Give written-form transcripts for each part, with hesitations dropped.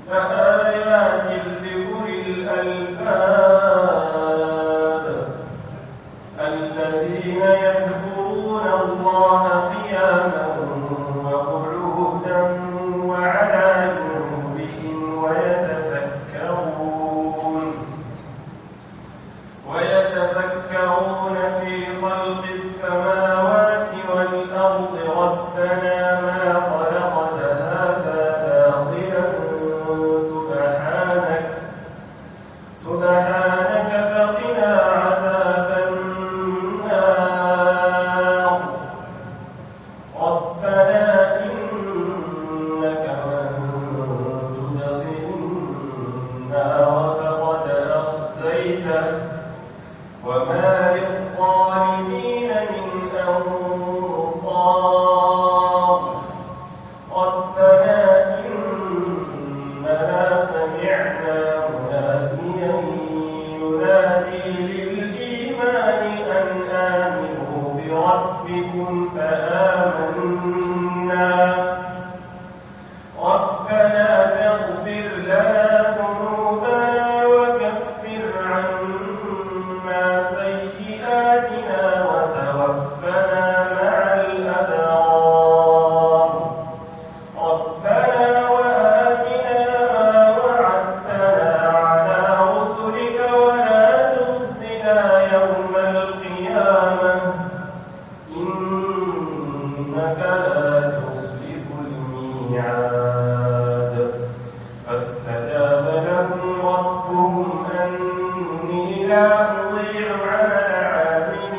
لآيات لأولي الألباب الذين يذكرون الله قياما وقعودا وعلى جنوبهم ويتفكرون في خلق السماوات والأرض ربنا ما خلقت هذا باطلا سبحانك فقنا عذاب النار ربنا إنك من تدخل النار فقد أخزيته وما للظالمين من أنصار ربنا إننا سمعنا مناديا ينادي للإيمان أن آمنوا بربكم فآمنا ربنا فاغفر لنا ذنوبنا وكفر عنا سيئاتنا وتوفنا مع الأبرار ربنا وآتنا ما وعدتنا على رسلك ولا تخزنا يوم القيامة إنك لا تخلف الميعاد فاستجاب لهم ربهم أني لا أضيع عمل عامل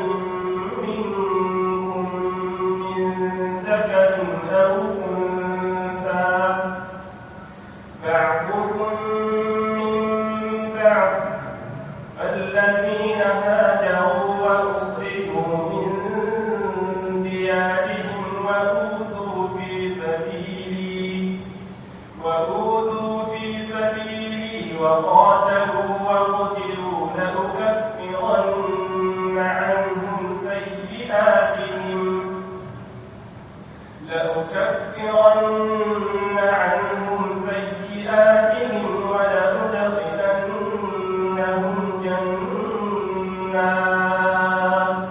منكم من ذكر أو أنثى بعضكم من بعض الذين هاجروا وأخرجوا من ديارهم وأوذوا في سبيلي وقاتلوا وقتلوا لأكفرن عنهم سيئاتهم ولأدخلنهم جنات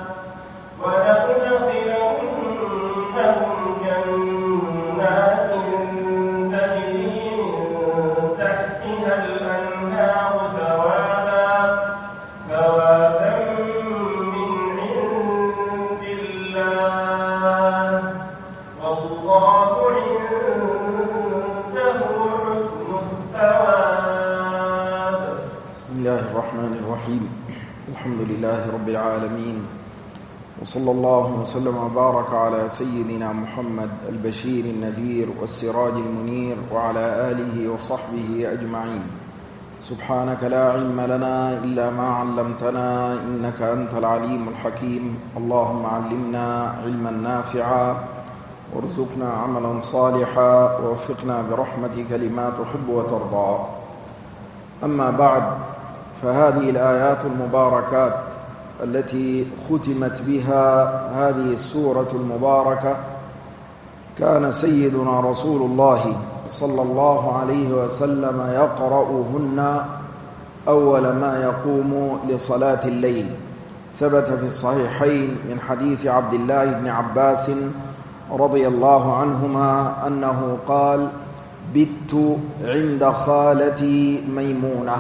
تجري من تحتها الأنهار ثوابا من عند الله والله عنده حسن الثواب. بسم الله الرحمن الرحيم. الحمد لله رب العالمين، وصلى الله وسلم وبارك على سيدنا محمد البشير النذير والسراج المنير وعلى آله وصحبه أجمعين. سبحانك لا علم لنا إلا ما علمتنا إنك أنت العليم الحكيم. اللهم علمنا علما نافعا وارزقنا عملا صالحا ووفقنا برحمتك لما تحب وترضى. أما بعد، فهذه الآيات المباركات التي ختمت بها هذه السورة المباركة كان سيدنا رسول الله صلى الله عليه وسلم يقرأهن أول ما يقوم لصلاة الليل. ثبت في الصحيحين من حديث عبد الله بن عباس رضي الله عنهما أنه قال: بت عند خالتي ميمونة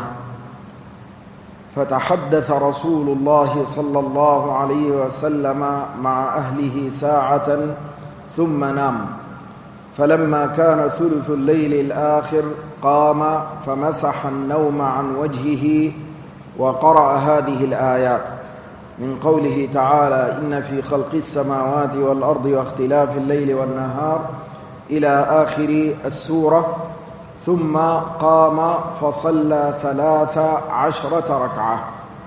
فتحدث رسول الله صلى الله عليه وسلم مع أهله ساعة ثم نام، فلما كان ثلث الليل الآخر قام فمسح النوم عن وجهه وقرأ هذه الآيات من قوله تعالى: إن في خلق السماوات والأرض واختلاف الليل والنهار إلى آخر السورة. ثم قام فصلى 13 ركعة.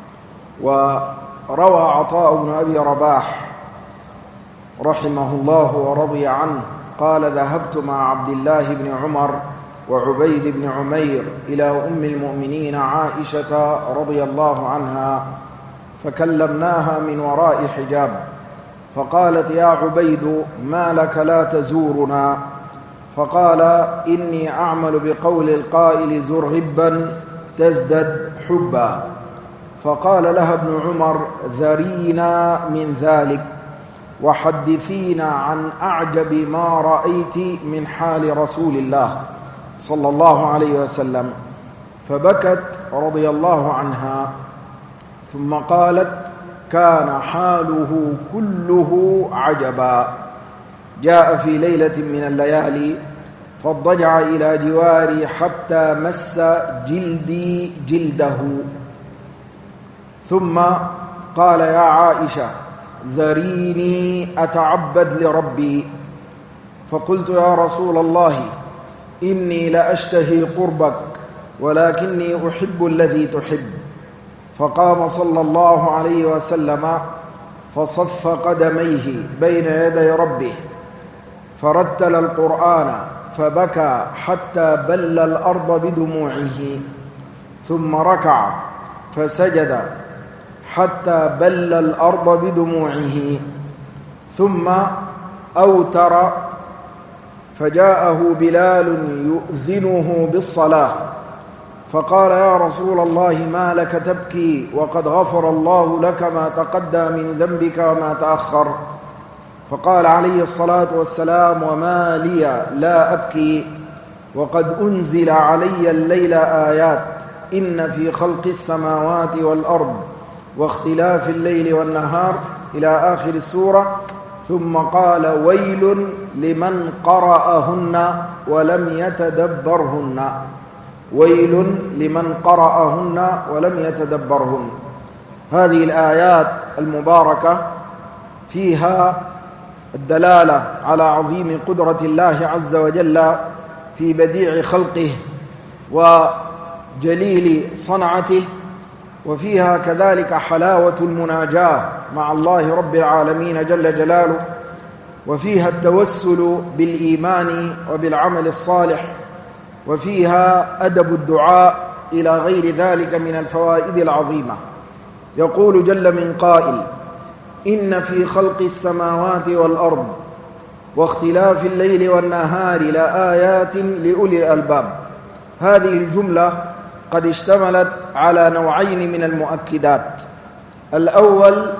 وروى عطاء بن أبي رباح رحمه الله ورضي عنه قال: ذهبت مع عبد الله بن عمر وعبيد بن عمير إلى أم المؤمنين عائشة رضي الله عنها فكلمناها من وراء حجاب، فقالت: يا عبيد ما لك لا تزورنا؟ فقال: إني أعمل بقول القائل زر غبا تزدد حبا. فقال لها ابن عمر: ذرينا من ذلك وحدثينا عن أعجب ما رأيت من حال رسول الله صلى الله عليه وسلم. فبكت رضي الله عنها، ثم قالت: كان حاله كله عجبا. جاء في ليلة من الليالي فاضطجع إلى جواري حتى مس جلدي جلده، ثم قال: يا عائشة ذريني أتعبد لربي. فقلت: يا رسول الله إني لأشتهي قربك ولكني أحب الذي تحب. فقام صلى الله عليه وسلم فصف قدميه بين يدي ربه فرتل القرآن فبكى حتى بل الأرض بدموعه، ثم ركع فسجد حتى بل الأرض بدموعه، ثم أوتر فجاءه بلال يؤذنه بالصلاة فقال: يا رسول الله ما لك تبكي وقد غفر الله لك ما تقدم من ذنبك وما تأخر؟ فقال عليه الصلاة والسلام: وما لي لا أبكي وقد أنزل علي الليل آيات إن في خلق السماوات والأرض واختلاف الليل والنهار إلى آخر السورة. ثم قال: ويل لمن قرأهن ولم يتدبرهن، ويل لمن قرأهن ولم يتدبرهن. هذه الآيات المباركة فيها الدلالة على عظيم قدرة الله عز وجل في بديع خلقه وجليل صنعته، وفيها كذلك حلاوة المناجاة مع الله رب العالمين جل جلاله، وفيها التوسل بالإيمان وبالعمل الصالح، وفيها أدب الدعاء إلى غير ذلك من الفوائد العظيمة. يقول جل من قائل: إن في خلق السماوات والأرض واختلاف الليل والنهار لآيات لأولي الألباب. هذه الجملة قد اشتملت على نوعين من المؤكدات. الأول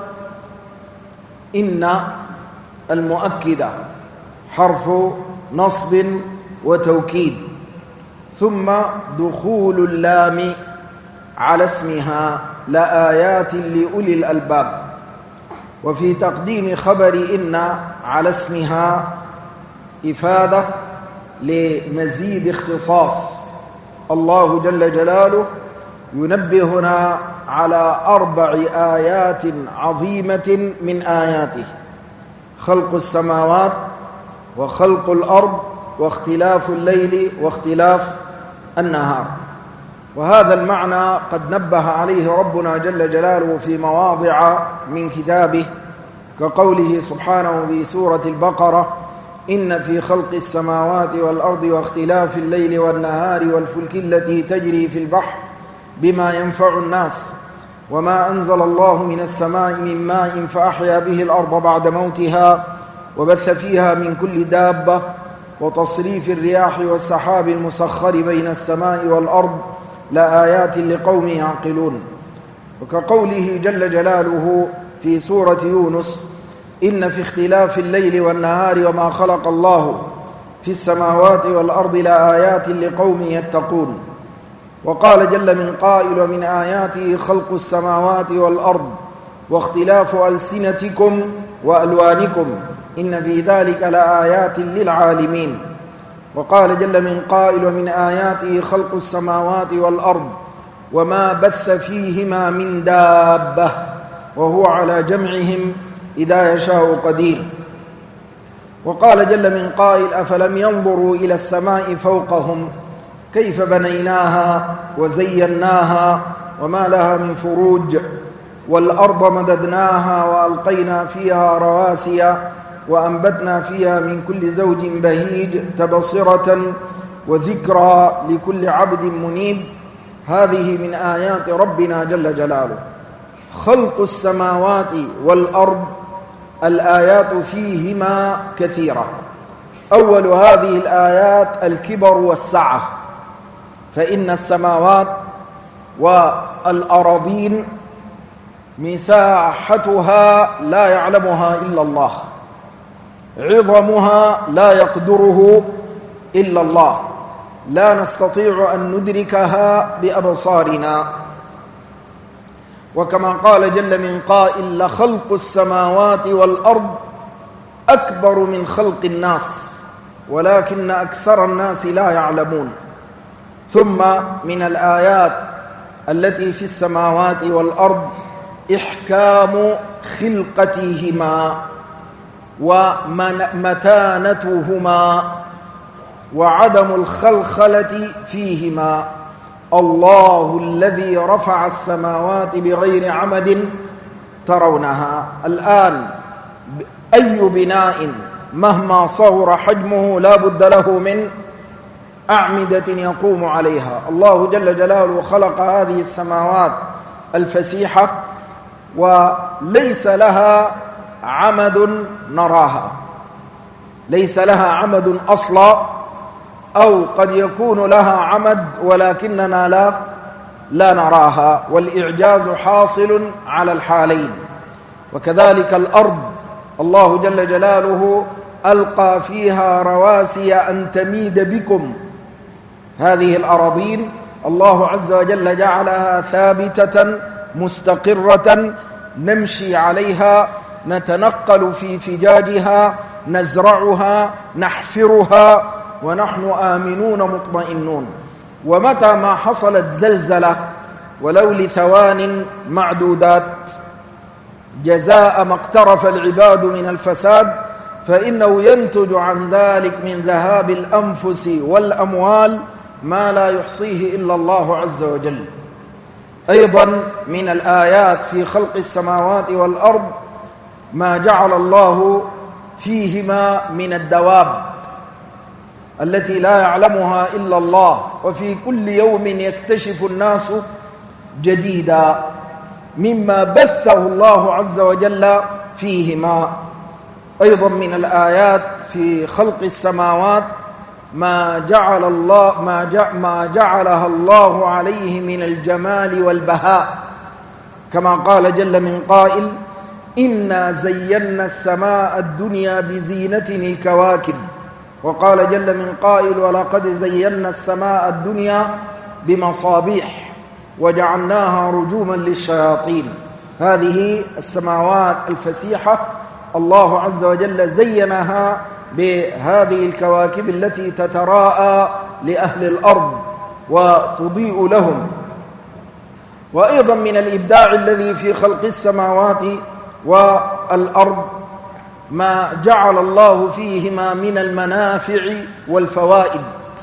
إن المؤكدة حرف نصب وتوكيد، ثم دخول اللام على اسمها لآيات لأولي الألباب. وفي تقديم خبر إن على اسمها إفادة لمزيد اختصاص. الله جل جلاله ينبهنا على 4 آيات عظيمة من آياته: خلق السماوات وخلق الأرض واختلاف الليل واختلاف النهار. وهذا المعنى قد نبه عليه ربنا جل جلاله في مواضع من كتابه، كقوله سبحانه في سورة البقرة: إن في خلق السماوات والأرض واختلاف الليل والنهار والفلك التي تجري في البحر بما ينفع الناس وما أنزل الله من السماء من ماء فأحيا به الأرض بعد موتها وبث فيها من كل دابة وتصريف الرياح والسحاب المسخر بين السماء والأرض لآيات لقوم يعقلون. وكقوله جل جلاله في سورة يونس: إن في اختلاف الليل والنهار وما خلق الله في السماوات والأرض لآيات لقوم يتقون. وقال جل من قائل: ومن آياته خلق السماوات والأرض واختلاف ألسنتكم وألوانكم إن في ذلك لآيات للعالمين. وقال جل من قائل: ومن آياته خلق السماوات والأرض وما بث فيهما من دابة وهو على جمعهم إذا يشاء قدير. وقال جل من قائل: أفلم ينظروا إلى السماء فوقهم كيف بنيناها وزيناها وما لها من فروج والأرض مددناها وألقينا فيها رواسي وأنبتنا فيها من كل زوج بهيج تبصرة وذكرى لكل عبد منيب. هذه من آيات ربنا جل جلاله. خلق السماوات والأرض الآيات فيهما كثيرة. أول هذه الآيات الكبر والسعة، فإن السماوات والأراضين مساحتها لا يعلمها إلا الله، عظمها لا يقدره إلا الله، لا نستطيع أن ندركها بأبصارنا. وكما قال جل من قائل: لخلق السماوات والأرض أكبر من خلق الناس ولكن أكثر الناس لا يعلمون. ثم من الآيات التي في السماوات والأرض إحكام خلقتهما ومتانتهما وعدم الخلخلة فيهما. الله الذي رفع السماوات بغير عمد ترونها. الآن أي بناء مهما صغر حجمه لا بد له من أعمدة يقوم عليها. الله جل جلاله خلق هذه السماوات الفسيحة وليس لها عمد نراها، ليس لها عمد أصلا، أو قد يكون لها عمد ولكننا لا نراها، والإعجاز حاصل على الحالين. وكذلك الأرض الله جل جلاله ألقى فيها رواسي أن تميد بكم. هذه الأراضين الله عز وجل جعلها ثابتة مستقرة نمشي عليها، نتنقل في فجاجها، نزرعها، نحفرها، ونحن آمنون مطمئنون. ومتى ما حصلت زلزلة ولو لثوان معدودات جزاء ما اقترف العباد من الفساد، فإنه ينتج عن ذلك من ذهاب الأنفس والأموال ما لا يحصيه إلا الله عز وجل. أيضا من الآيات في خلق السماوات والأرض ما جعل الله فيهما من الدواب التي لا يعلمها إلا الله، وفي كل يوم يكتشف الناس جديدا مما بثه الله عز وجل فيهما. أيضا من الآيات في خلق السماوات ما جعلها الله عليه من الجمال والبهاء، كما قال جل من قائل: إنا زينا السماء الدنيا بزينة الكواكب. وقال جل من قائل: ولقد زينا السماء الدنيا بمصابيح وجعلناها رجوما للشياطين. هذه السماوات الفسيحة الله عز وجل زينها بهذه الكواكب التي تتراءى لأهل الأرض وتضيء لهم. وأيضا من الإبداع الذي في خلق السماوات والأرض ما جعل الله فيهما من المنافع والفوائد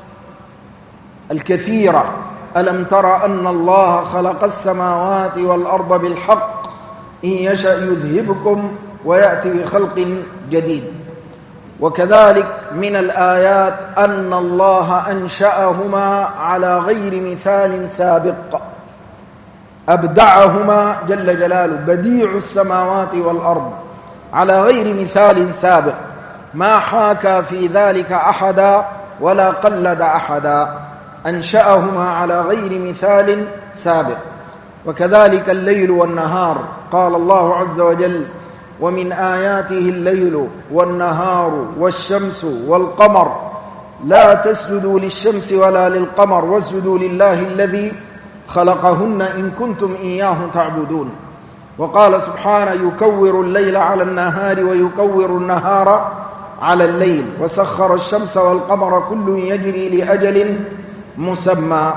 الكثيرة. ألم تر أن الله خلق السماوات والأرض بالحق إن يشأ يذهبكم ويأتي بخلق جديد. وكذلك من الآيات أن الله أنشأهما على غير مثال سابق، أبدعهما جل جلاله، بديع السماوات والأرض على غير مثال سابق، ما حاكى في ذلك أحدا ولا قلد أحدا، أنشأهما على غير مثال سابق. وكذلك الليل والنهار، قال الله عز وجل: ومن آياته الليل والنهار والشمس والقمر لا تسجدوا للشمس ولا للقمر واسجدوا لله الذي خلقهن إن كنتم إياه تعبدون. وقال سبحانه: يكور الليل على النهار ويكور النهار على الليل وسخر الشمس والقمر كل يجري لأجل مسمى.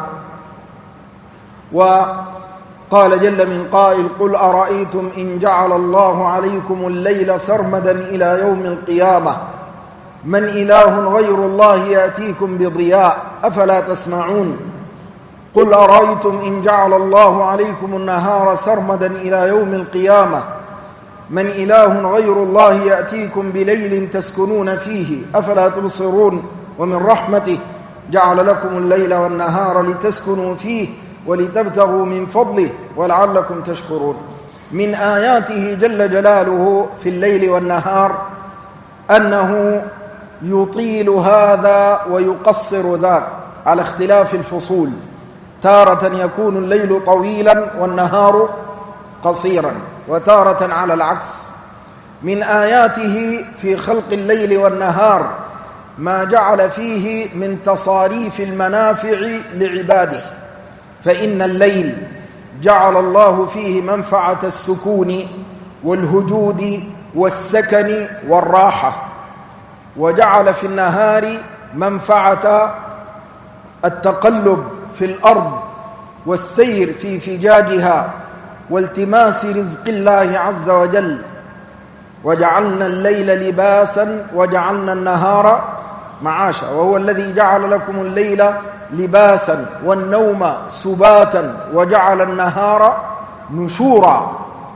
وقال جل من قائل: قل أرأيتم إن جعل الله عليكم الليل سرمدا إلى يوم القيامة من إله غير الله يأتيكم بضياء أفلا تسمعون. قل أرأيتم إن جعل الله عليكم النهار سرمدا إلى يوم القيامة من إله غير الله يأتيكم بليل تسكنون فيه أفلا تبصرون. ومن رحمته جعل لكم الليل والنهار لتسكنوا فيه ولتبتغوا من فضله ولعلكم تشكرون. من آياته جل جلاله في الليل والنهار أنه يطيل هذا ويقصر ذاك على اختلاف الفصول. تارة يكون الليل طويلا والنهار قصيرا، وتارة على العكس. من آياته في خلق الليل والنهار ما جعل فيه من تصاريف المنافع لعباده، فإن الليل جعل الله فيه منفعة السكون والهجود والسكن والراحة، وجعل في النهار منفعة التقلب في الأرض والسير في فجاجها والتماس رزق الله عز وجل. وجعلنا الليل لباسا وجعلنا النهار معاشا، وهو الذي جعل لكم الليل لباسا والنوم سباتا وجعل النهار نشورا.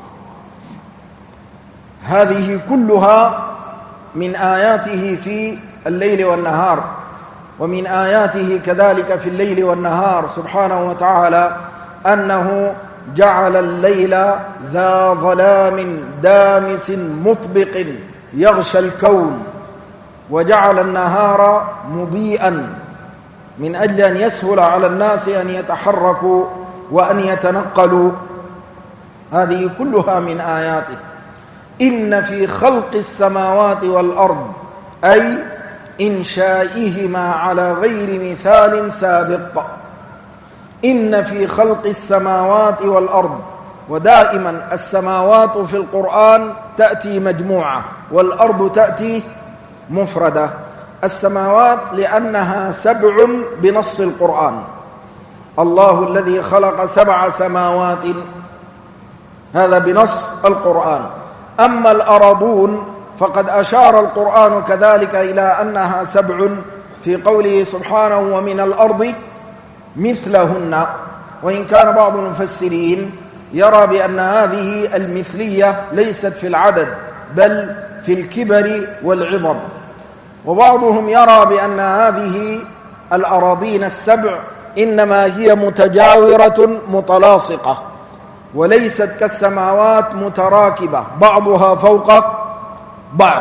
هذه كلها من آياته في الليل والنهار. ومن آياته كذلك في الليل والنهار سبحانه وتعالى أنه جعل الليل ذا ظلام دامس مطبق يغشى الكون، وجعل النهار مضيئا من أجل أن يسهل على الناس أن يتحركوا وأن يتنقلوا. هذه كلها من آياته. إن في خلق السماوات والأرض أي إنشائهما على غير مثال سابق. إن في خلق السماوات والأرض، ودائما السماوات في القرآن تأتي مجموعة والأرض تأتي مفردة. السماوات لأنها 7 بنص القرآن، الله الذي خلق 7 سماوات، هذا بنص القرآن. أما الأرضون فقد أشار القرآن كذلك إلى أنها 7 في قوله سبحانه ومن الأرض مثلهن، وإن كان بعض المفسرين يرى بأن هذه المثلية ليست في العدد بل في الكبر والعظم، وبعضهم يرى بأن هذه الأراضين 7 إنما هي متجاورة متلاصقة وليست كالسماوات متراكبة بعضها فوق بعض.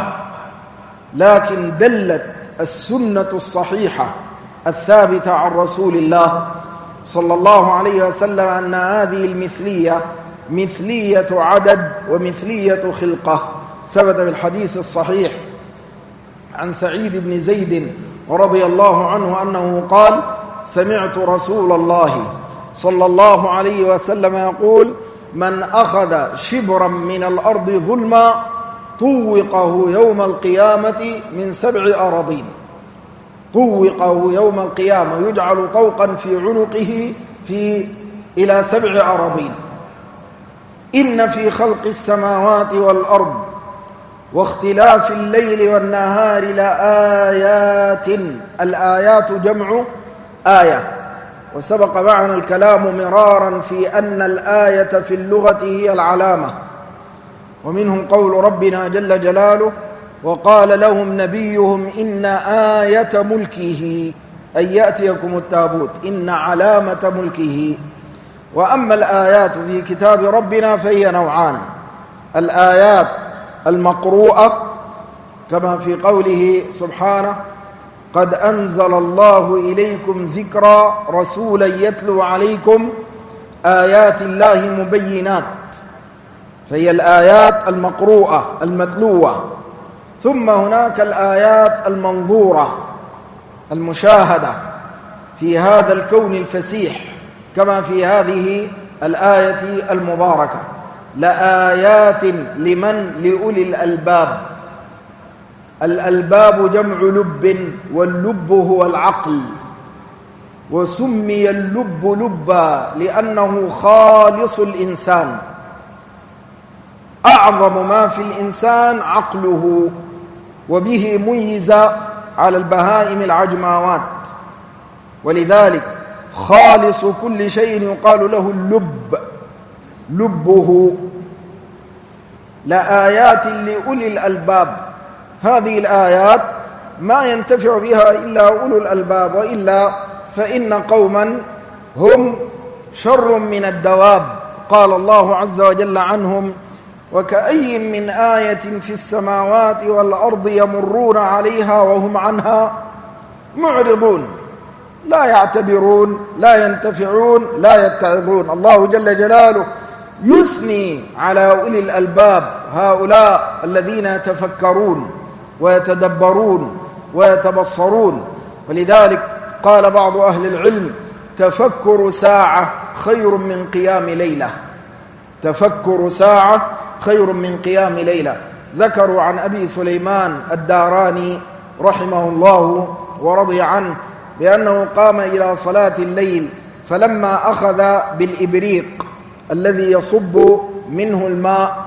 لكن دلت السنة الصحيحة الثابتة عن رسول الله صلى الله عليه وسلم أن هذه المثلية مثلية عدد ومثلية خلقة. ثبت في الحديث الصحيح عن سعيد بن زيد رضي الله عنه أنه قال: سمعت رسول الله صلى الله عليه وسلم يقول: من أخذ شبرا من الأرض ظلما طوقه يوم القيامة من 7 أراضين. طوقه يوم القيامة، يجعل طوقا في عنقه إلى 7 أراضين. إن في خلق السماوات والأرض واختلاف الليل والنهار لآيات. الآيات جمع آية، وسبق معنا الكلام مرارا في أن الآية في اللغة هي العلامة. ومنهم قول ربنا جل جلاله: وقال لهم نبيهم إن آية ملكه أن يأتيكم التابوت، إن علامة ملكه. وأما الآيات في كتاب ربنا فهي نوعان: الآيات المقروءة كما في قوله سبحانه: قد أنزل الله إليكم ذكرا رسولا يتلو عليكم آيات الله مبينات، فهي الآيات المقروءة المتلوة. ثم هناك الآيات المنظورة المشاهدة في هذا الكون الفسيح، كما في هذه الآية المباركة: لآيات لأولي الألباب. الألباب جمع لب، واللب هو العقل، وسمي اللب لبا لأنه خالص الإنسان. أعظم ما في الإنسان عقله، وبه ميز على البهائم العجماوات، ولذلك خالص كل شيء يقال له اللب، لبه. لآيات لأولي الألباب، هذه الآيات ما ينتفع بها إلا أولو الألباب، وإلا فإن قوما هم شر من الدواب. قال الله عز وجل عنهم: وكأي من آية في السماوات والأرض يمرون عليها وهم عنها معرضون لا يعتبرون لا ينتفعون لا يتعظون. الله جل جلاله يثني على أولي الألباب هؤلاء الذين يتفكرون ويتدبرون ويتبصرون. ولذلك قال بعض أهل العلم: تفكر ساعة خير من قيام ليلة. تفكر ساعة خير من قيام ليلة. ذكروا عن أبي سليمان الداراني رحمه الله ورضي عنه بأنه قام إلى صلاة الليل، فلما أخذ بالإبريق الذي يصب منه الماء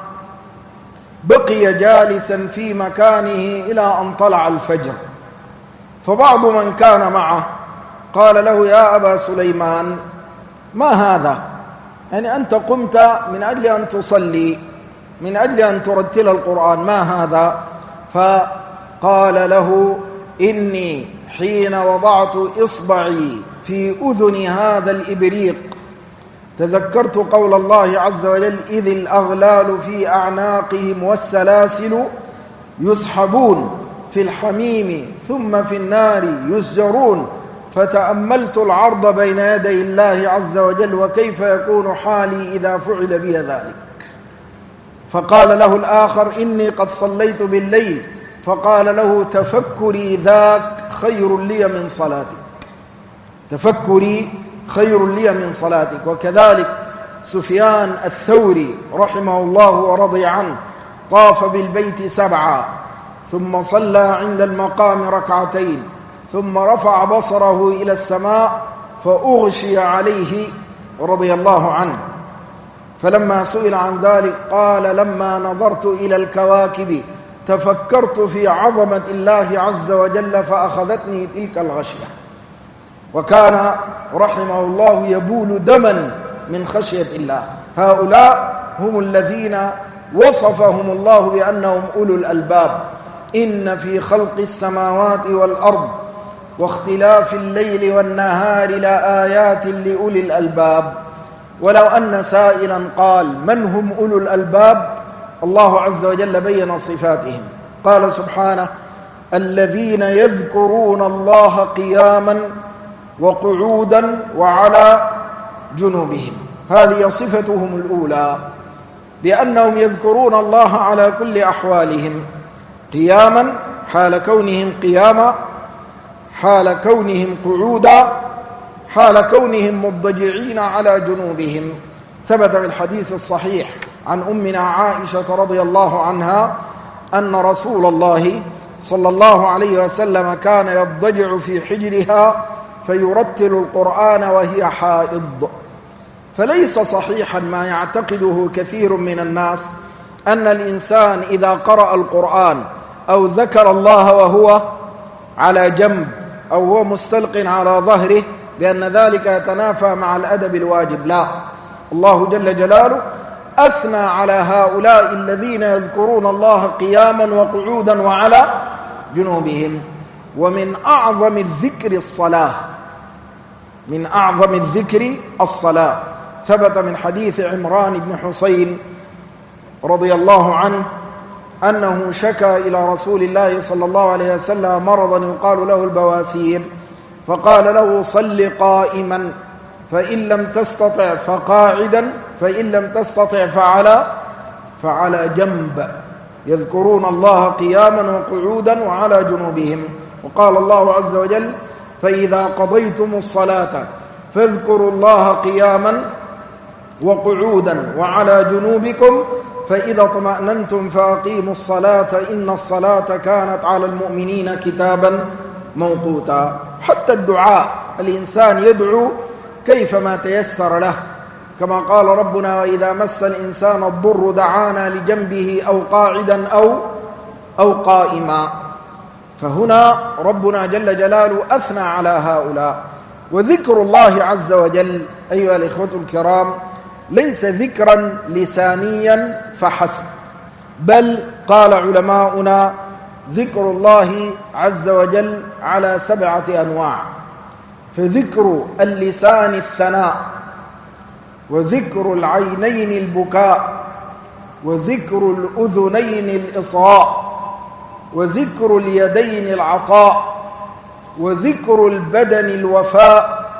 بقي جالسا في مكانه إلى أن طلع الفجر. فبعض من كان معه قال له: يا أبا سليمان، ما هذا؟ يعني أنت قمت من أجل أن تصلي، من أجل أن ترتل القرآن، ما هذا؟ فقال له: إني حين وضعت إصبعي في أذن هذا الإبريق تذكرت قول الله عز وجل: إذ الأغلال في أعناقهم والسلاسل يسحبون في الحميم ثم في النار يسجرون، فتأملت العرض بين يدي الله عز وجل وكيف يكون حالي إذا فعل بي ذلك. فقال له الآخر: إني قد صليت بالليل. فقال له: تفكري ذاك خير لي من صلاتك، تفكري خير لي من صلاتك. وكذلك سفيان الثوري رحمه الله ورضي عنه طاف بالبيت 7 ثم صلى عند المقام 2 ثم رفع بصره إلى السماء فأغشي عليه رضي الله عنه. فلما سئل عن ذلك قال: لما نظرت إلى الكواكب تفكرت في عظمة الله عز وجل فأخذتني تلك الغشية. وكان رحمه الله يبول دما من خشية الله. هؤلاء هم الذين وصفهم الله بأنهم أولو الألباب. إن في خلق السماوات والأرض واختلاف الليل والنهار لآيات لأولي الألباب. ولو أن سائلا قال: من هم أولو الألباب؟ الله عز وجل بين صفاتهم، قال سبحانه: الذين يذكرون الله قياما وقعودا وعلى جنوبهم. هذه صفتهم الأولى، بأنهم يذكرون الله على كل أحوالهم، قياما حال كونهم قياما، حال كونهم قعودا، حال كونهم مضجعين على جنوبهم. ثبت في الحديث الصحيح عن أمنا عائشة رضي الله عنها أن رسول الله صلى الله عليه وسلم كان يضجع في حجرها فيرتل القرآن وهي حائض. فليس صحيحا ما يعتقده كثير من الناس أن الإنسان إذا قرأ القرآن أو ذكر الله وهو على جنب أو هو مستلق على ظهره بأن ذلك يتنافى مع الأدب الواجب. لا، الله جل جلاله أثنى على هؤلاء الذين يذكرون الله قياما وقعودا وعلى جنوبهم. ومن أعظم الذكر الصلاة، من أعظم الذكر الصلاة. ثبت من حديث عمران بن حسين رضي الله عنه أنه شكى إلى رسول الله صلى الله عليه وسلم مرضا يقال له البواسير، فقال له: صل قائما، فإن لم تستطع فقاعدا، فإن لم تستطع فعلى جنب. يذكرون الله قياما وقعودا وعلى جنوبهم. وقال الله عز وجل: فإذا قضيتم الصلاة فاذكروا الله قياما وقعودا وعلى جنوبكم فإذا اطمأننتم فأقيموا الصلاة إن الصلاة كانت على المؤمنين كتابا موقوتا. حتى الدعاء، الإنسان يدعو كيفما تيسر له، كما قال ربنا: وإذا مس الإنسان الضر دعانا لجنبه أو قاعدا أو قائما. فهنا ربنا جل جلاله أثنى على هؤلاء. وذكر الله عز وجل أيها الإخوة الكرام ليس ذكرا لسانيا فحسب، بل قال علماؤنا: ذكر الله عز وجل على 7 أنواع. فذكر اللسان الثناء، وذكر العينين البكاء، وذكر الأذنين الإصغاء، وذكر اليدين العطاء، وذكر البدن الوفاء،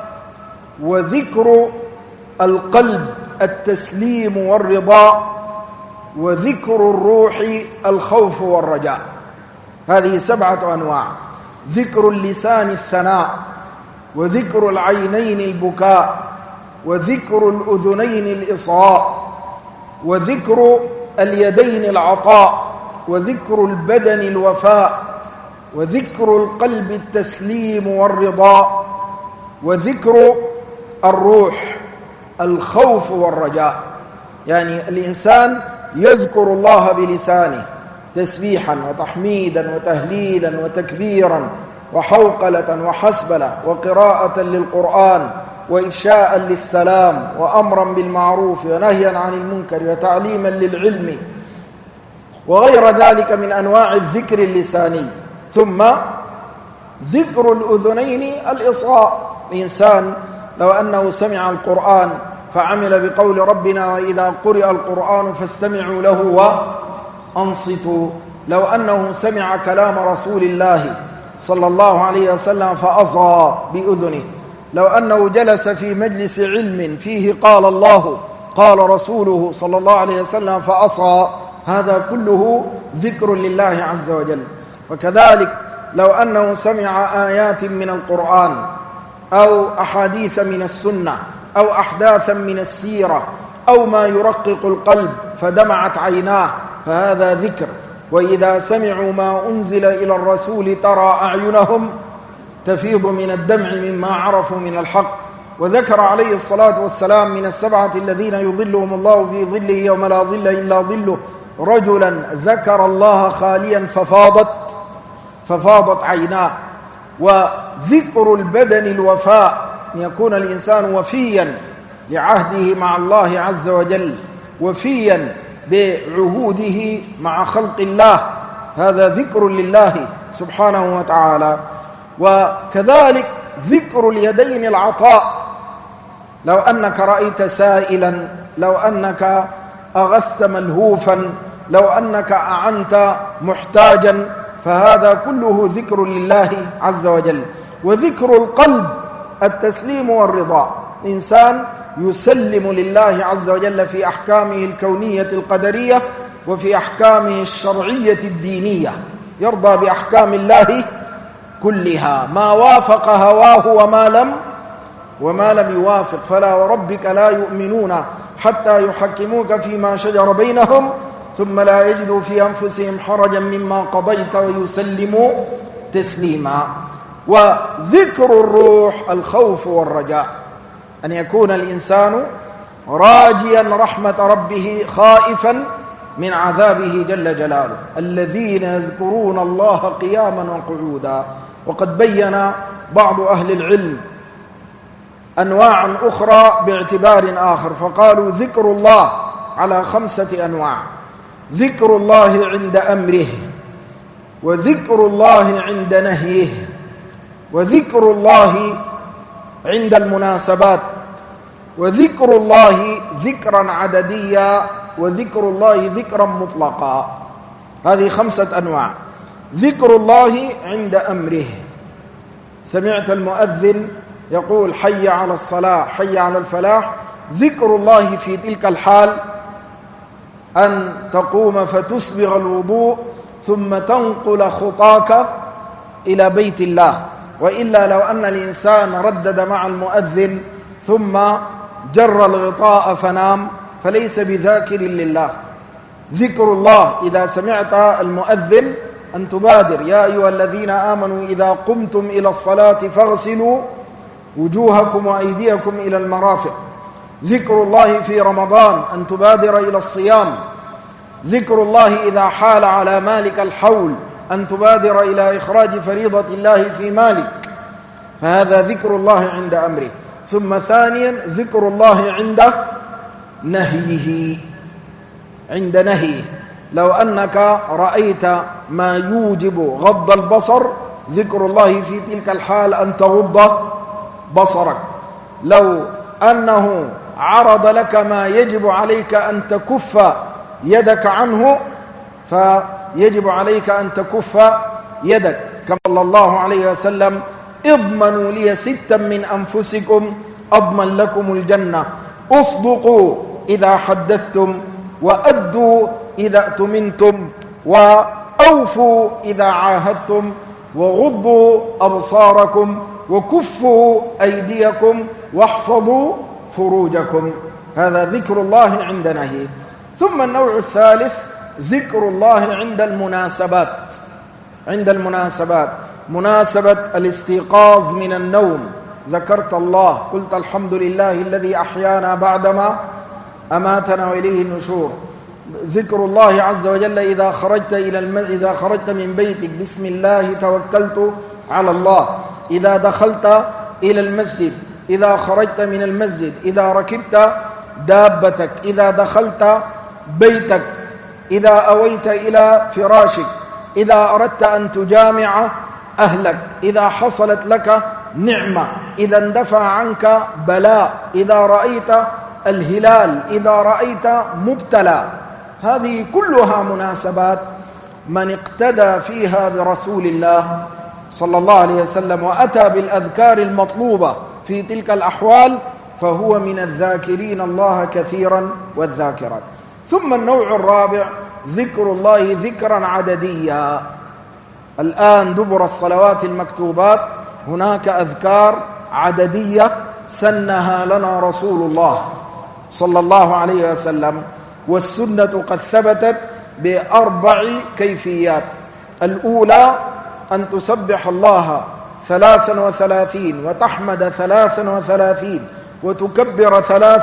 وذكر القلب التسليم والرضا، وذكر الروح الخوف والرجاء. هذه 7 أنواع. ذكر اللسان الثناء، وذكر العينين البكاء، وذكر الأذنين الإصغاء، وذكر اليدين العطاء، وذكر البدن الوفاء، وذكر القلب التسليم والرضا، وذكر الروح الخوف والرجاء. يعني الإنسان يذكر الله بلسانه تسبيحا وتحميدا وتهليلا وتكبيرا وحوقلة وحسبلة وقراءة للقرآن وإفشاء للسلام وأمرا بالمعروف ونهيا عن المنكر وتعليما للعلم وغير ذلك من أنواع الذكر اللساني. ثم ذكر الأذنين الإصغاء. الإنسان لو أنه سمع القرآن فعمل بقول ربنا وإذا قرئ القرآن فاستمعوا له وأنصتوا، لو أنه سمع كلام رسول الله صلى الله عليه وسلم فأصغى بأذنه، لو أنه جلس في مجلس علم فيه قال الله قال رسوله صلى الله عليه وسلم فأصغى، هذا كله ذكر لله عز وجل. وكذلك لو أنه سمع آيات من القرآن أو أحاديث من السنة أو أحداثا من السيرة أو ما يرقق القلب فدمعت عيناه، فهذا ذكر. وإذا سمعوا ما أنزل إلى الرسول ترى أعينهم تفيض من الدمع مما عرفوا من الحق. وذكر عليه الصلاة والسلام من 7 الذين يظلهم الله في ظله يوم لا ظل إلا ظله رجلا ذكر الله خاليا ففاضت عيناه. وذكر البدن الوفاء، أن يكون الإنسان وفيا لعهده مع الله عز وجل، وفيا بعهوده مع خلق الله، هذا ذكر لله سبحانه وتعالى. وكذلك ذكر اليدين العطاء، لو أنك رأيت سائلا، لو أنك أغثت ملهوفا، لو أنك أعنت محتاجا، فهذا كله ذكر لله عز وجل. وذكر القلب التسليم والرضا، إنسان يسلم لله عز وجل في أحكامه الكونية القدرية وفي أحكامه الشرعية الدينية، يرضى بأحكام الله كلها، ما وافق هواه وما لم يوافق. فلا وربك لا يؤمنون حتى يحكموك فيما شجر بينهم ثم لا يجدوا في أنفسهم حرجا مما قضيت ويسلموا تسليما. وذكر الروح الخوف والرجاء، أن يكون الإنسان راجيا رحمة ربه خائفا من عذابه جل جلاله. الذين يذكرون الله قياما وقعودا. وقد بين بعض أهل العلم أنواعا أخرى باعتبار آخر، فقالوا ذكر الله على 5 أنواع: ذكر الله عند أمره، وذكر الله عند نهيه، وذكر الله عند المناسبات، وذكر الله ذكرا عدديا، وذكر الله ذكرا مطلقا. هذه 5 أنواع. ذكر الله عند أمره، سمعت المؤذن يقول حي على الصلاة حي على الفلاح، ذكر الله في تلك الحال أن تقوم فتسبغ الوضوء ثم تنقل خطاك إلى بيت الله. وإلا لو أن الإنسان ردد مع المؤذن ثم جر الغطاء فنام فليس بذاكر لله. ذكر الله إذا سمعت المؤذن أن تبادر: يا أيها الذين آمنوا إذا قمتم إلى الصلاة فاغسلوا وجوهكم وأيديكم إلى المرافق. ذكر الله في رمضان أن تبادر إلى الصيام. ذكر الله إذا حال على مالك الحول أن تبادر إلى إخراج فريضة الله في مالك، فهذا ذكر الله عند أمره. ثم ثانيا ذكر الله عند نهيه، عند نهيه. لو أنك رأيت ما يوجب غض البصر، ذكر الله في تلك الحال أن تغض بصرك. لو أنه عرض لك ما يجب عليك أن تكف يدك عنه فيجب عليك أن تكف يدك، كما قال الله عليه وسلم: اضمنوا لي 6 من أنفسكم أضمن لكم الجنة: اصدقوا إذا حدثتم، وأدوا إذا اؤتمنتم، وأوفوا إذا عاهدتم، وغضوا أبصاركم، وكفوا أيديكم، واحفظوا فروجكم. هذا ذكر الله عند نهي. ثم النوع الثالث ذكر الله عند المناسبات. عند المناسبات، مناسبة الاستيقاظ من النوم، ذكرت الله، قلت الحمد لله الذي أحيانا بعدما أماتنا وإليه النشور. ذكر الله عز وجل إذا خرجت من بيتك: بسم الله توكلت على الله. إذا دخلت إلى المسجد، إذا خرجت من المسجد، إذا ركبت دابتك، إذا دخلت بيتك، إذا أويت إلى فراشك، إذا أردت أن تجامع أهلك، إذا حصلت لك نعمة، إذا اندفع عنك بلاء، إذا رأيت الهلال، إذا رأيت مبتلى. هذه كلها مناسبات من اقتدى فيها برسول الله صلى الله عليه وسلم وأتى بالأذكار المطلوبة في تلك الأحوال فهو من الذاكرين الله كثيرا والذاكرات. ثم النوع الرابع ذكر الله ذكرا عدديا. الآن دبر الصلوات المكتوبات هناك أذكار عددية سنها لنا رسول الله صلى الله عليه وسلم، والسنة قد ثبتت ب4 كيفيات. الأولى أن تسبح الله 33 وتحمد 33 وتكبر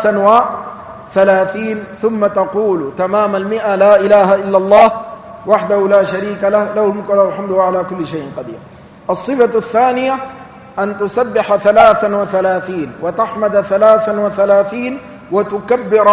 33 ثم تقول تمام 100: لا إله إلا الله وحده لا شريك له، له الملك وله الحمد وعلى كل شيء قدير. الصفة الثانية أن تسبح 33 وتحمد 33 وتكبر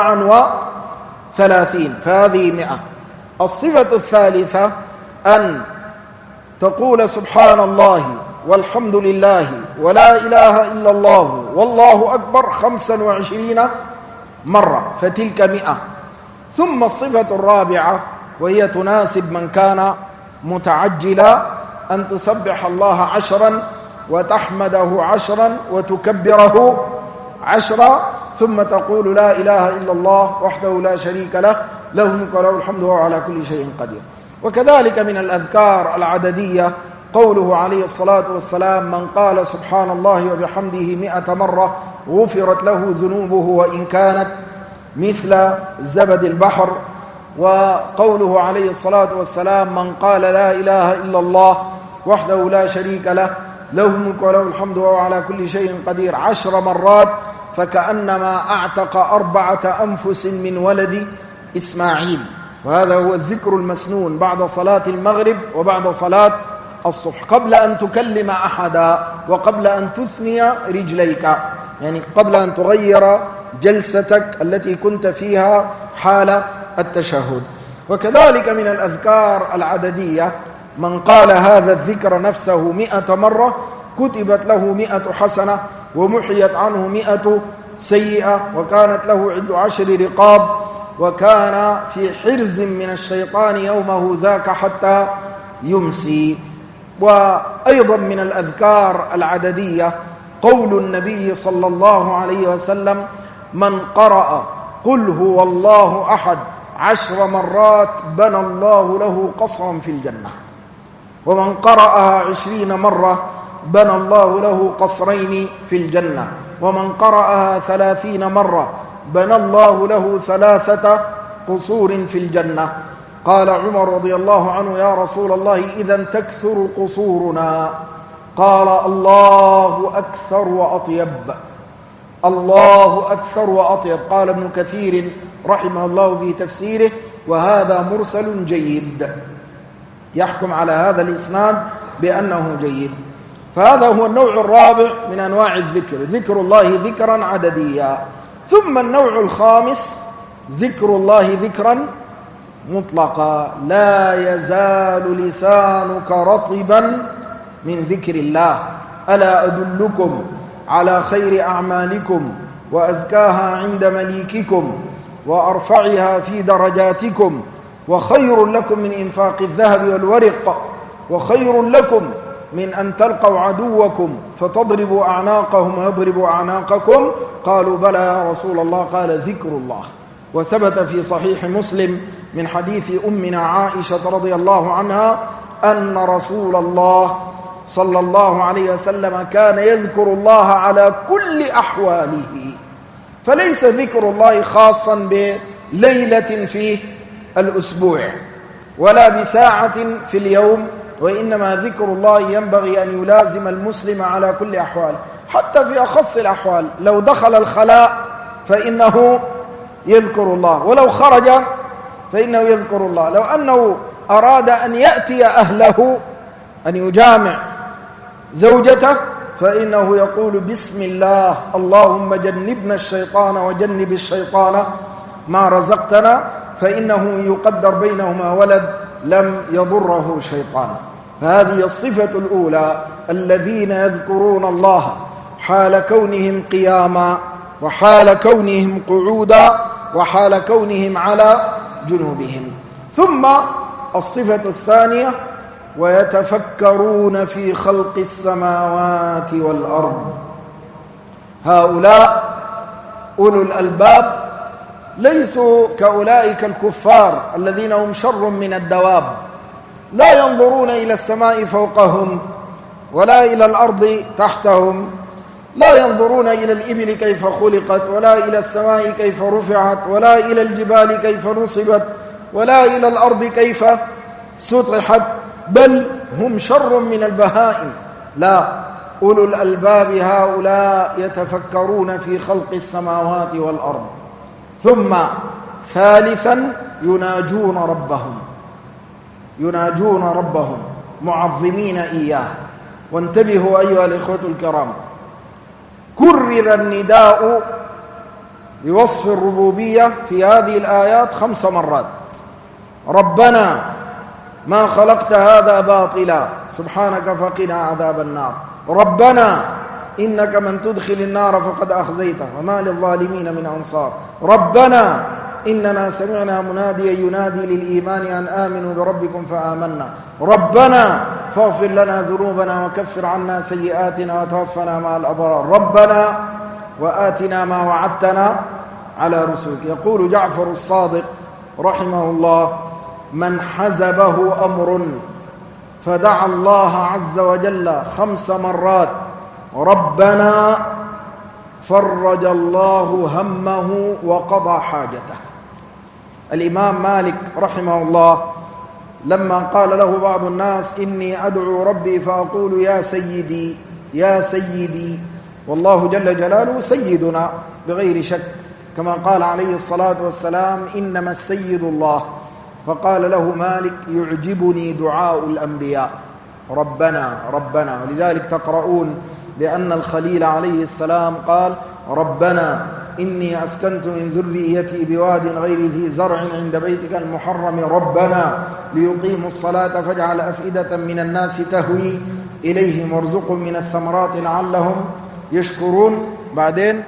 34 فهذه 100. الصفة الثالثة أن تقول سبحان الله والحمد لله ولا إله إلا الله والله أكبر 25 مرة فتلك 100. ثم الصفة الرابعة وهي تناسب من كان متعجلا أن تسبح الله 10 وتحمده 10 وتكبره 10 ثم تقول لا إله إلا الله وحده لا شريك له، له الملك وله الحمد وهو على كل شيء قدير. وكذلك من الأذكار العددية قوله عليه الصلاة والسلام: من قال سبحان الله وبحمده 100 مرة غفرت له ذنوبه وإن كانت مثل زبد البحر. وقوله عليه الصلاة والسلام: من قال لا إله إلا الله وحده لا شريك له، له الملك وله الحمد وهو على كل شيء قدير 10 مرات فكأنما أعتق 4 أنفس من ولد إسماعيل. وهذا هو الذكر المسنون بعد صلاة المغرب وبعد صلاة الصبح، قبل أن تكلم أحدا وقبل أن تثني رجليك، يعني قبل أن تغير جلستك التي كنت فيها حال التشهد. وكذلك من الأذكار العددية من قال هذا الذكر نفسه 100 مرة كتبت له 100 حسنة ومحيت عنه 100 سيئة، وكانت له عدل 10 رقاب، وكان في حرز من الشيطان يومه ذاك حتى يمسي. وأيضا من الأذكار العددية قول النبي صلى الله عليه وسلم: من قرأ قل هو الله أحد 10 مرات بنى الله له قصرا في الجنة، ومن قرأها 20 مرة بنى الله له قصرين في الجنة، ومن قرأها 30 مرة بنى الله له 3 قصور في الجنة. قال عمر رضي الله عنه: يا رسول الله إذا تكثر قصورنا؟ قال: الله أكثر وأطيب، الله أكثر وأطيب. قال ابن كثير رحمه الله في تفسيره: وهذا مرسل جيد، يحكم على هذا الإسناد بأنه جيد. فهذا هو النوع الرابع من أنواع الذكر، ذكر الله ذكرا عدديا. ثم النوع الخامس ذكر الله ذكرا مطلقا، لا يزال لسانك رطبا من ذكر الله. ألا أدلكم على خير أعمالكم وأزكاها عند مليككم وأرفعها في درجاتكم، وخير لكم من إنفاق الذهب والورق، وخير لكم من أن تلقوا عدوكم فتضربوا أعناقهم ويضربوا أعناقكم. قالوا بلى يا رسول الله. قال ذكر الله. وثبت في صحيح مسلم من حديث أمنا عائشة رضي الله عنها أن رسول الله صلى الله عليه وسلم كان يذكر الله على كل أحواله، فليس ذكر الله خاصا بليلة في الأسبوع ولا بساعة في اليوم، وإنما ذكر الله ينبغي أن يلازم المسلم على كل أحوال، حتى في أخص الأحوال. لو دخل الخلاء فإنه يذكر الله، ولو خرج فإنه يذكر الله. لو أنه أراد أن يأتي أهله، أن يجامع زوجته، فإنه يقول بسم الله اللهم جنبنا الشيطان وجنب الشيطان ما رزقتنا، فإنه يقدر بينهما ولد لم يضره شيطان. هذه الصفة الأولى، الذين يذكرون الله حال كونهم قياما، وحال كونهم قعودا، وحال كونهم على جنوبهم. ثم الصفة الثانية، ويتفكرون في خلق السماوات والأرض. هؤلاء أولو الألباب ليسوا كأولئك الكفار الذين هم شر من الدواب، لا ينظرون إلى السماء فوقهم ولا إلى الأرض تحتهم، لا ينظرون إلى الإبل كيف خلقت، ولا إلى السماء كيف رفعت، ولا إلى الجبال كيف نصبت، ولا إلى الأرض كيف سطحت، بل هم شر من البهائم. لا، أولو الألباب هؤلاء يتفكرون في خلق السماوات والأرض. ثم ثالثا، يناجون ربهم معظمين إياه. وانتبهوا أيها الإخوة الكرام، كرر النداء بوصف الربوبية في هذه الآيات 5 مرات. ربنا ما خلقت هذا باطلا سبحانك فقنا عذاب النار. ربنا إنك من تدخل النار فقد أخزيته وما للظالمين من أنصار. ربنا إننا سمعنا مناديا ينادي للإيمان أن آمنوا بربكم فآمنا. ربنا فاغفر لنا ذنوبنا وكفر عنا سيئاتنا وتوفنا مع الأبرار. ربنا وآتنا ما وعدتنا على رسلك. يقول جعفر الصادق رحمه الله: من حزبه أمر فدعا الله عز وجل 5 مرات ربنا فرج الله همه وقضى حاجته. الإمام مالك رحمه الله لما قال له بعض الناس: إني أدعو ربي فأقول يا سيدي يا سيدي، والله جل جلاله سيدنا بغير شك، كما قال عليه الصلاة والسلام: إنما السيد الله. فقال له مالك: يعجبني دعاء الأنبياء ربنا ربنا. ولذلك تقرؤون بأن الخليل عليه السلام قال: ربنا إني أسكنت من ذريتي بواد غير ذي زرع عند بيتك المحرم ربنا ليقيموا الصلاة فاجعل أفئدة من الناس تهوي إليهم وارزقهم من الثمرات لعلهم يشكرون. بعدين: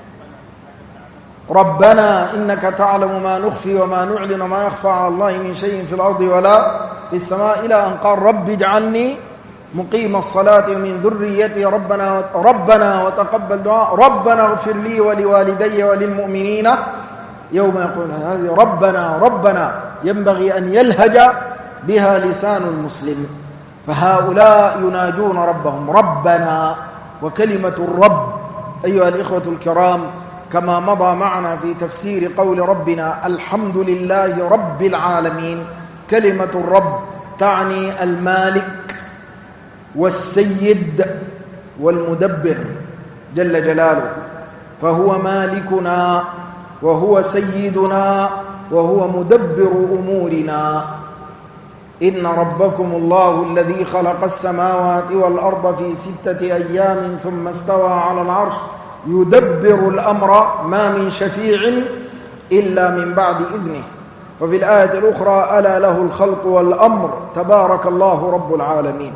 ربنا إنك تعلم ما نخفي وما نعلن وما يخفى على الله من شيء في الأرض ولا في السماء، إلى أن قال: رب اجعلني مقيم الصلاة من ذريتي ربنا وتقبل دعاء ربنا اغفر لي ولوالدي وللمؤمنين يوم يقول. هذه ربنا ربنا ينبغي أن يلهج بها لسان المسلم. فهؤلاء يناجون ربهم ربنا. وكلمة الرب أيها الإخوة الكرام كما مضى معنا في تفسير قول ربنا الحمد لله رب العالمين، كلمة الرب تعني المالك والسيد والمدبر جل جلاله، فهو مالكنا وهو سيدنا وهو مدبر أمورنا. إن ربكم الله الذي خلق السماوات والأرض في 6 أيام ثم استوى على العرش يدبر الأمر ما من شفيع إلا من بعد إذنه. وفي الآية الأخرى: ألا له الخلق والأمر تبارك الله رب العالمين.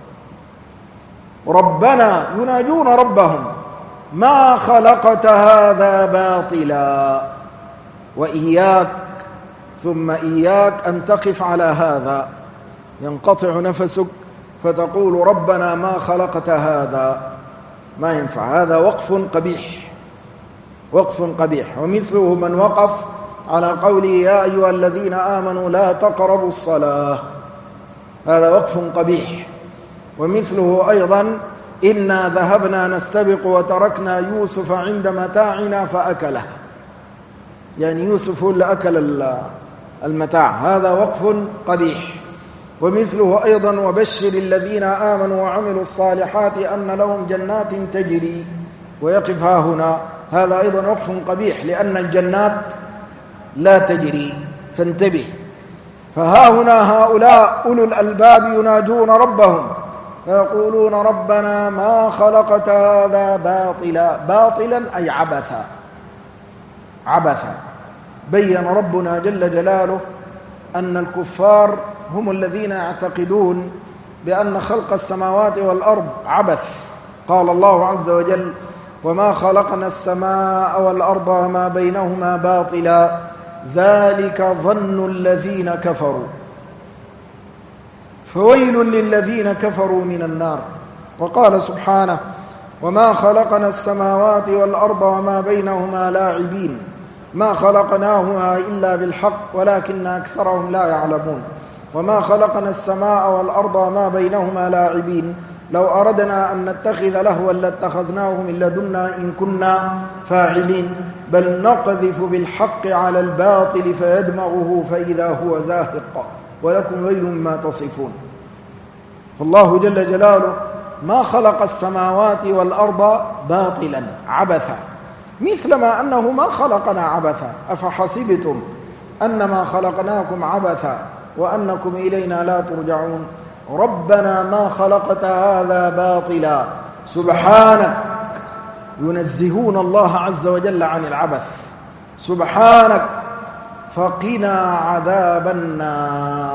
ربنا يناجون ربهم: ما خلقت هذا باطلا وإياك ثم إياك أن تقف على هذا، ينقطع نفسك فتقول ربنا ما خلقت هذا، ما ينفع، هذا وقف قبيح، وقف قبيح. ومثله من وقف على قوله يا أيها الذين آمنوا لا تقربوا الصلاة، هذا وقف قبيح. ومثله أيضا إنا ذهبنا نستبق وتركنا يوسف عند متاعنا فأكله، يعني يوسف هو اللي أكل المتاع، هذا وقف قبيح. ومثله أيضا وبشر الذين آمنوا وعملوا الصالحات أن لهم جنات تجري، ويقف ها هنا، هذا أيضا وقف قبيح لأن الجنات لا تجري، فانتبه. فها هنا هؤلاء أولو الألباب يناجون ربهم فيقولون ربنا ما خلقت هذا باطلا، باطلا أي عبثا، عبثا. بين ربنا جل جلاله أن الكفار هم الذين يعتقدون بأن خلق السماوات والأرض عبث. قال الله عز وجل وما خلقنا السماء والأرض وما بينهما باطلا ذلك ظن الذين كفروا فويل للذين كفروا من النار. وقال سبحانه وما خلقنا السماوات والأرض وما بينهما لاعبين ما خلقناهما إلا بالحق ولكن أكثرهم لا يعلمون. وما خلقنا السماء والأرض وما بينهما لاعبين لو أردنا أن نتخذ لهوا لاتخذناه من لدنا إن كنا فاعلين بل نقذف بالحق على الباطل فيدمغه فإذا هو زاهق ولكم ويل مما تصفون. فالله جل جلاله ما خلق السماوات والأرض باطلا عبثا، مثلما أنه ما خلقنا عبثا. أفحسبتم أنما خلقناكم عبثا وأنكم إلينا لا ترجعون ربنا ما خلقت هذا باطلا سبحانك، ينزهون الله عز وجل عن العبث، سبحانك فقنا عذاب النار.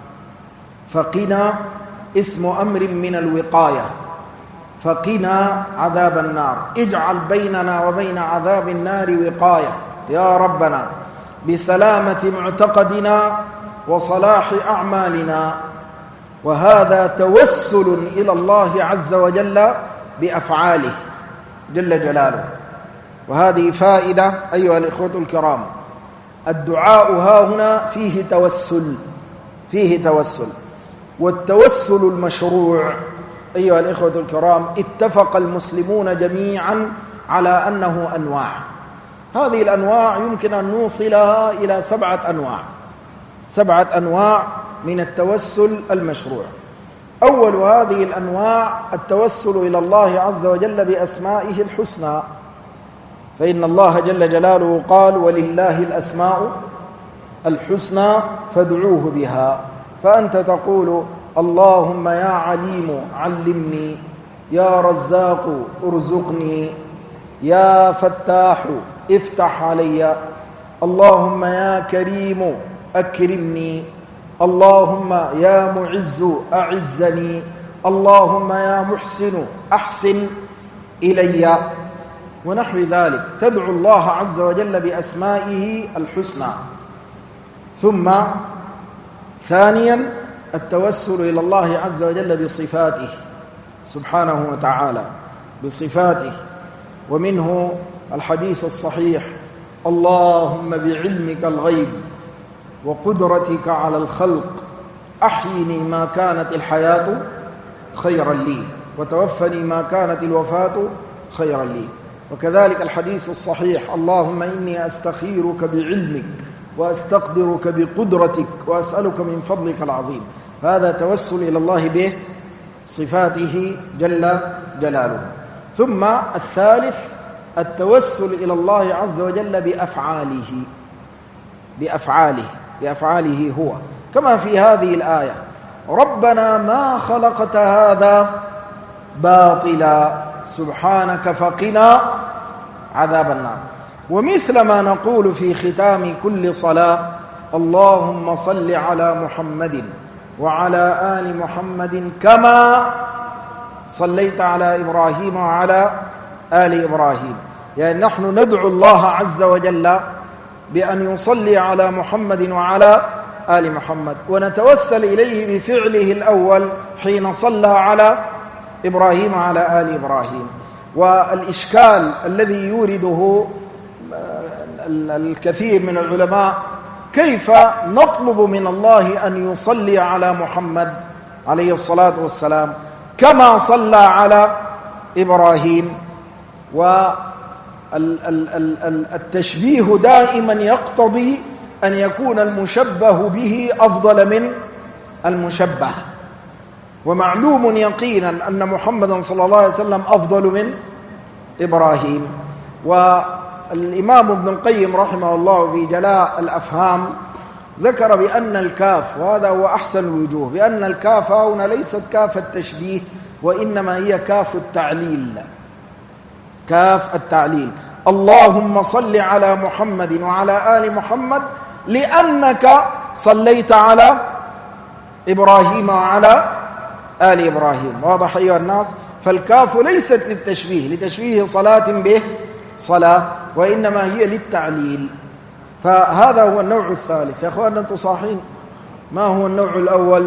فقنا اسم أمر من الوقاية، فقنا عذاب النار، اجعل بيننا وبين عذاب النار وقاية يا ربنا بسلامة معتقدنا وصلاح أعمالنا. وهذا توسل إلى الله عز وجل بأفعاله جل جلاله. وهذه فائدة أيها الإخوة الكرام، الدعاء ها هنا فيه توسل، فيه توسل. والتوسل المشروع أيها الإخوة الكرام اتفق المسلمون جميعا على أنه أنواع. هذه الأنواع يمكن أن نوصلها إلى 7 أنواع، 7 أنواع من التوسل المشروع. أول هذه الأنواع التوسل إلى الله عز وجل بأسمائه الحسنى، فإن الله جل جلاله قال ولله الأسماء الحسنى فادعوه بها. فأنت تقول اللهم يا عليم علمني، يا رزاق ارزقني، يا فتاح افتح علي، اللهم يا كريم أكرمني، اللهم يا معز أعزني، اللهم يا محسن أحسن إلي، ونحو ذلك. تدعو الله عز وجل بأسمائه الحسنى. ثم ثانيا التوسل إلى الله عز وجل بصفاته سبحانه وتعالى، بصفاته. ومنه الحديث الصحيح اللهم بعلمك الغيب وقدرتك على الخلق أحيني ما كانت الحياة خيرا لي وتوفني ما كانت الوفاة خيرا لي. وكذلك الحديث الصحيح اللهم إني أستخيرك بعلمك وأستقدرك بقدرتك وأسألك من فضلك العظيم. هذا توسل إلى الله به صفاته جل جلاله. ثم الثالث التوسل إلى الله عز وجل بأفعاله، بأفعاله هو، كما في هذه الآية ربنا ما خلقت هذا باطلا سبحانك فقنا عذاب النار. ومثل ما نقول في ختام كل صلاة اللهم صل على محمد وعلى آل محمد كما صليت على إبراهيم وعلى آل إبراهيم، يعني نحن ندعو الله عز وجل بأن يصلي على محمد وعلى آل محمد، ونتوسل إليه بفعله الأول حين صلى على إبراهيم وعلى آل إبراهيم. والإشكال الذي يورده الكثير من العلماء: كيف نطلب من الله أن يصلي على محمد عليه الصلاة والسلام كما صلى على إبراهيم؟ والتشبيه دائما يقتضي أن يكون المشبه به أفضل من المشبه، ومعلوم يقينا أن محمدا صلى الله عليه وسلم أفضل من إبراهيم. والإمام ابن القيم رحمه الله في جلاء الأفهام ذكر بأن الكاف، وهذا هو أحسن الوجوه، بأن الكاف هنا ليست كاف التشبيه، وإنما هي كاف التعليل. كاف التعليل: اللهم صل على محمد وعلى آل محمد لأنك صليت على إبراهيم وعلى آل إبراهيم. واضح أيها الناس؟ فالكاف ليست للتشبيه، لتشبيه صلاة به صلاة، وإنما هي للتعليل. فهذا هو النوع الثالث. يا أخوان أنتم صاحين؟ ما هو النوع الأول؟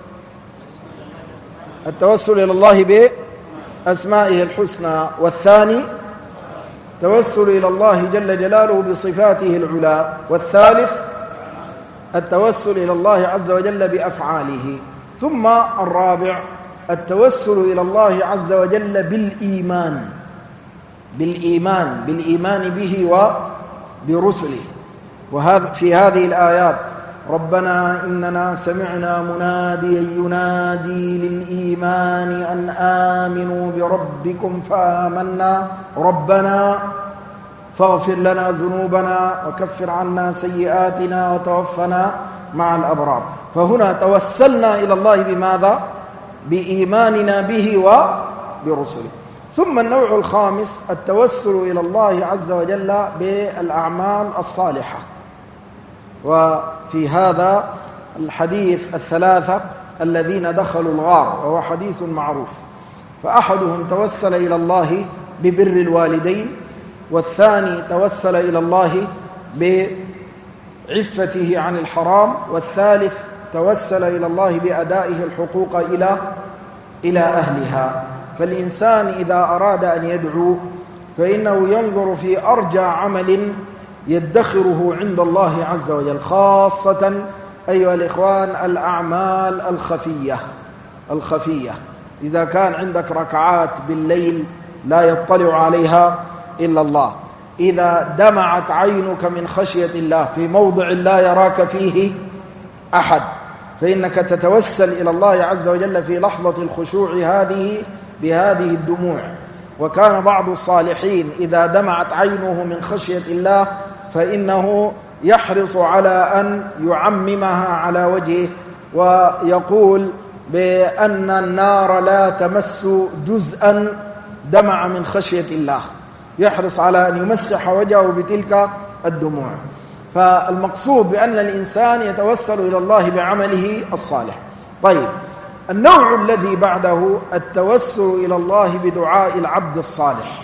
التوسل إلى الله بأسمائه الحسنى. والثاني التوسل إلى الله جل جلاله بصفاته العلى. والثالث التوسل إلى الله عز وجل بأفعاله. ثم الرابع التوسل إلى الله عز وجل بالإيمان به وبرسله. وهذا في هذه الآيات: ربنا إننا سمعنا مناديا ينادي للإيمان أن آمنوا بربكم فآمنا ربنا فاغفر لنا ذنوبنا وكفر عنا سيئاتنا وتوفنا مع الأبرار. فهنا توسلنا إلى الله بماذا؟ بإيماننا به وبرسله. ثم النوع الخامس التوسل إلى الله عز وجل بالأعمال الصالحة. وفي هذا الحديث الثلاثة الذين دخلوا الغار، وهو حديث معروف. فأحدهم توسل إلى الله ببر الوالدين، والثاني توسل إلى الله بعفته عن الحرام، والثالث توسل إلى الله بأدائه الحقوق إلى أهلها. فالإنسان إذا أراد أن يدعو فإنه ينظر في أرجى عمل يدخره عند الله عز وجل، خاصة أيها الإخوان الأعمال الخفية. إذا كان عندك ركعات بالليل لا يطلع عليها إلا الله، إذا دمعت عينك من خشية الله في موضع لا يراك فيه أحد، فإنك تتوسل إلى الله عز وجل في لحظة الخشوع بهذه الدموع. وكان بعض الصالحين إذا دمعت عينه من خشية الله فإنه يحرص على أن يعممها على وجهه، ويقول بأن النار لا تمس جزءا دمع من خشية الله، يحرص على أن يمسح وجهه بتلك الدموع. فالمقصود بأن الإنسان يتوسل إلى الله بعمله الصالح. طيب، النوع الذي بعده التوسل إلى الله بدعاء العبد الصالح.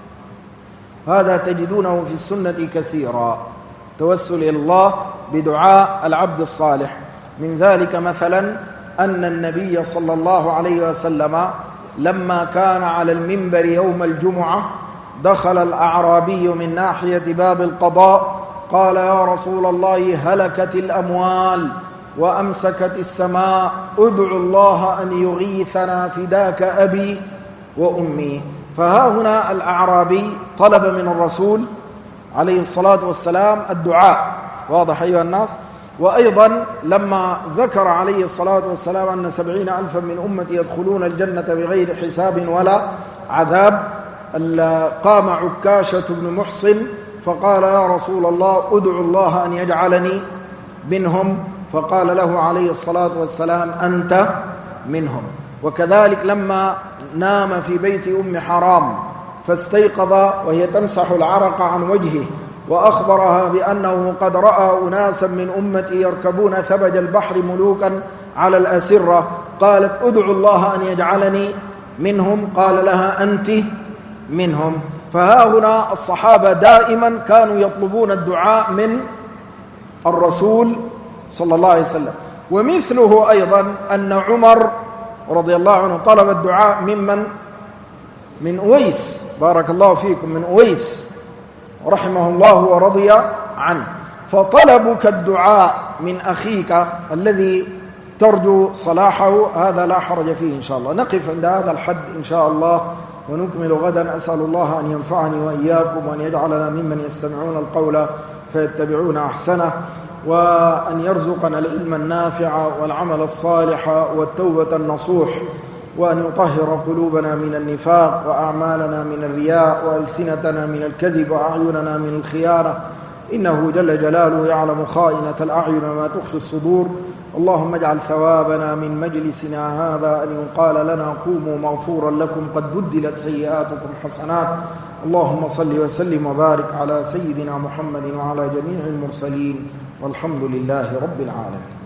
هذا تجدونه في السنة كثيرا، توسل إلى الله بدعاء العبد الصالح. من ذلك مثلا أن النبي صلى الله عليه وسلم لما كان على المنبر يوم الجمعة دخل الأعرابي من ناحية باب القضاء قال: يا رسول الله، هلكت الأموال وأمسكت السماء، ادعوا الله أن يغيثنا فداك أبي وأمي. فها هنا الأعرابي طلب من الرسول عليه الصلاة والسلام الدعاء. واضح أيها الناس؟ وأيضا لما ذكر عليه الصلاة والسلام أن 70,000 من أمتي يدخلون الجنة بغير حساب ولا عذاب، قام عكاشة بن محصن فقال: يا رسول الله، ادعو الله أن يجعلني منهم. فقال له عليه الصلاة والسلام: أنت منهم. وكذلك لما نام في بيت أم حرام فاستيقظ وهي تمسح العرق عن وجهه وأخبرها بأنه قد رأى أناسا من أمتي يركبون ثبج البحر ملوكا على الأسرة، قالت: ادعو الله أن يجعلني منهم. قال لها: أنت منهم. فها هنا الصحابة دائما كانوا يطلبون الدعاء من الرسول صلى الله عليه وسلم. ومثله أيضا أن عمر رضي الله عنه طلب الدعاء من أويس، بارك الله فيكم، من أويس رحمه الله ورضي عنه. فطلبك الدعاء من أخيك الذي ترجو صلاحه هذا لا حرج فيه إن شاء الله. نقف عند هذا الحد إن شاء الله ونكمل غدا. أسأل الله أن ينفعني وإياكم وأن يجعلنا ممن يستمعون القول فيتبعون أحسنه، وأن يرزقنا العلم النافع والعمل الصالح والتوبة النصوح، وأن يطهر قلوبنا من النفاق وأعمالنا من الرياء وألسنتنا من الكذب وأعيننا من الخيانة، إنه جل جلاله يعلم خائنة الأعين وما تخفي الصدور. اللهم اجعل ثوابنا من مجلسنا هذا أن يقال لنا قوموا مغفورا لكم قد بدلت سيئاتكم حسنات. اللهم صل وسلم وبارك على سيدنا محمد وعلى جميع المرسلين، والحمد لله رب العالمين.